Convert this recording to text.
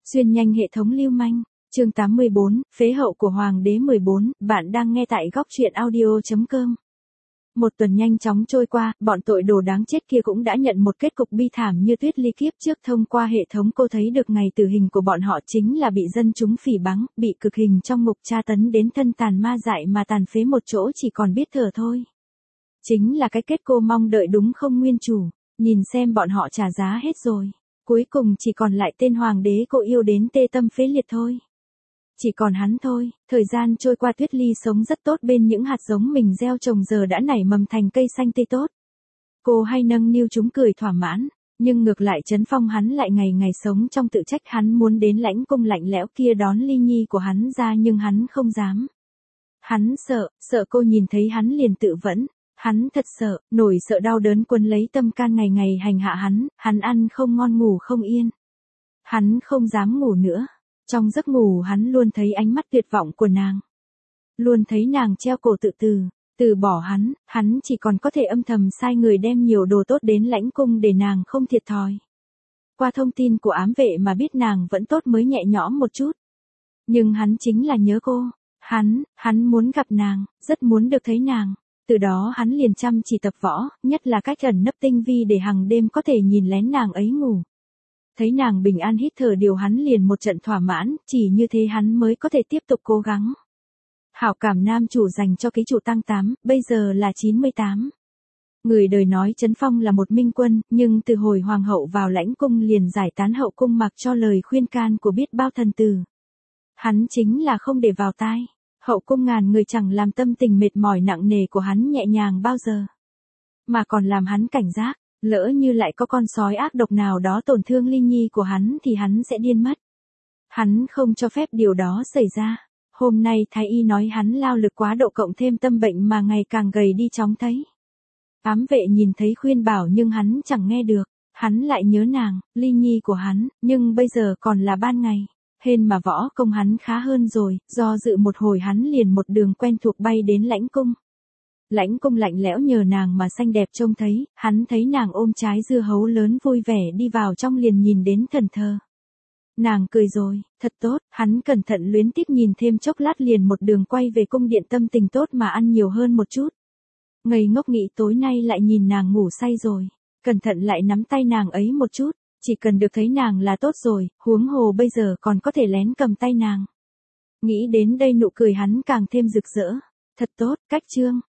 Xuyên nhanh hệ thống lưu manh, chương 84, phế hậu của Hoàng đế 14, bạn đang nghe tại góc truyện audio.com. Một tuần nhanh chóng trôi qua, bọn tội đồ đáng chết kia cũng đã nhận một kết cục bi thảm như tuyết ly kiếp trước. Thông qua hệ thống cô thấy được ngày tử hình của bọn họ chính là bị dân chúng phỉ báng, bị cực hình trong ngục tra tấn đến thân tàn ma dại mà tàn phế một chỗ chỉ còn biết thở thôi. Chính là cái kết cô mong đợi đúng không nguyên chủ, nhìn xem bọn họ trả giá hết rồi. Cuối cùng chỉ còn lại tên hoàng đế cô yêu đến tê tâm phế liệt thôi. Chỉ còn hắn thôi, thời gian trôi qua Tuyết Ly sống rất tốt bên những hạt giống mình gieo trồng giờ đã nảy mầm thành cây xanh tươi tốt. Cô hay nâng niu chúng cười thỏa mãn, nhưng ngược lại Trấn Phong hắn lại ngày ngày sống trong tự trách. Hắn muốn đến lãnh cung lạnh lẽo kia đón Ly Nhi của hắn ra nhưng hắn không dám. Hắn sợ cô nhìn thấy hắn liền tự vẫn. Hắn thật sợ, nổi sợ đau đớn quấn lấy tâm can ngày ngày hành hạ hắn ăn không ngon ngủ không yên. Hắn không dám ngủ nữa. Trong giấc ngủ hắn luôn thấy ánh mắt tuyệt vọng của nàng. Luôn thấy nàng treo cổ từ bỏ hắn chỉ còn có thể âm thầm sai người đem nhiều đồ tốt đến lãnh cung để nàng không thiệt thòi. Qua thông tin của ám vệ mà biết nàng vẫn tốt mới nhẹ nhõm một chút. Nhưng hắn chính là nhớ cô. Hắn muốn gặp nàng, rất muốn được thấy nàng. Từ đó hắn liền chăm chỉ tập võ, nhất là cách ẩn nấp tinh vi để hàng đêm có thể nhìn lén nàng ấy ngủ. Thấy nàng bình an hít thở điều hắn liền một trận thỏa mãn, chỉ như thế hắn mới có thể tiếp tục cố gắng. Hảo cảm nam chủ dành cho ký chủ tăng 8, bây giờ là 98. Người đời nói Trấn Phong là một minh quân, nhưng từ hồi hoàng hậu vào lãnh cung liền giải tán hậu cung mặc cho lời khuyên can của biết bao thần tử. Hắn chính là không để vào tai. Hậu cung ngàn người chẳng làm tâm tình mệt mỏi nặng nề của hắn nhẹ nhàng bao giờ. Mà còn làm hắn cảnh giác, lỡ như lại có con sói ác độc nào đó tổn thương Ly Nhi của hắn thì hắn sẽ điên mất. Hắn không cho phép điều đó xảy ra. Hôm nay thái y nói hắn lao lực quá độ cộng thêm tâm bệnh mà ngày càng gầy đi chóng thấy. Ám vệ nhìn thấy khuyên bảo nhưng hắn chẳng nghe được. Hắn lại nhớ nàng, Ly Nhi của hắn, nhưng bây giờ còn là ban ngày. Hên mà võ công hắn khá hơn rồi, do dự một hồi hắn liền một đường quen thuộc bay đến lãnh cung. Lãnh cung lạnh lẽo nhờ nàng mà xanh đẹp trông thấy, hắn thấy nàng ôm trái dưa hấu lớn vui vẻ đi vào trong liền nhìn đến thần thơ. Nàng cười rồi, thật tốt, hắn cẩn thận luyến tiếc nhìn thêm chốc lát liền một đường quay về cung điện tâm tình tốt mà ăn nhiều hơn một chút. Ngây ngốc nghĩ tối nay lại nhìn nàng ngủ say rồi, cẩn thận lại nắm tay nàng ấy một chút. Chỉ cần được thấy nàng là tốt rồi, huống hồ bây giờ còn có thể lén cầm tay nàng. Nghĩ đến đây nụ cười hắn càng thêm rực rỡ. Thật tốt, cách chương,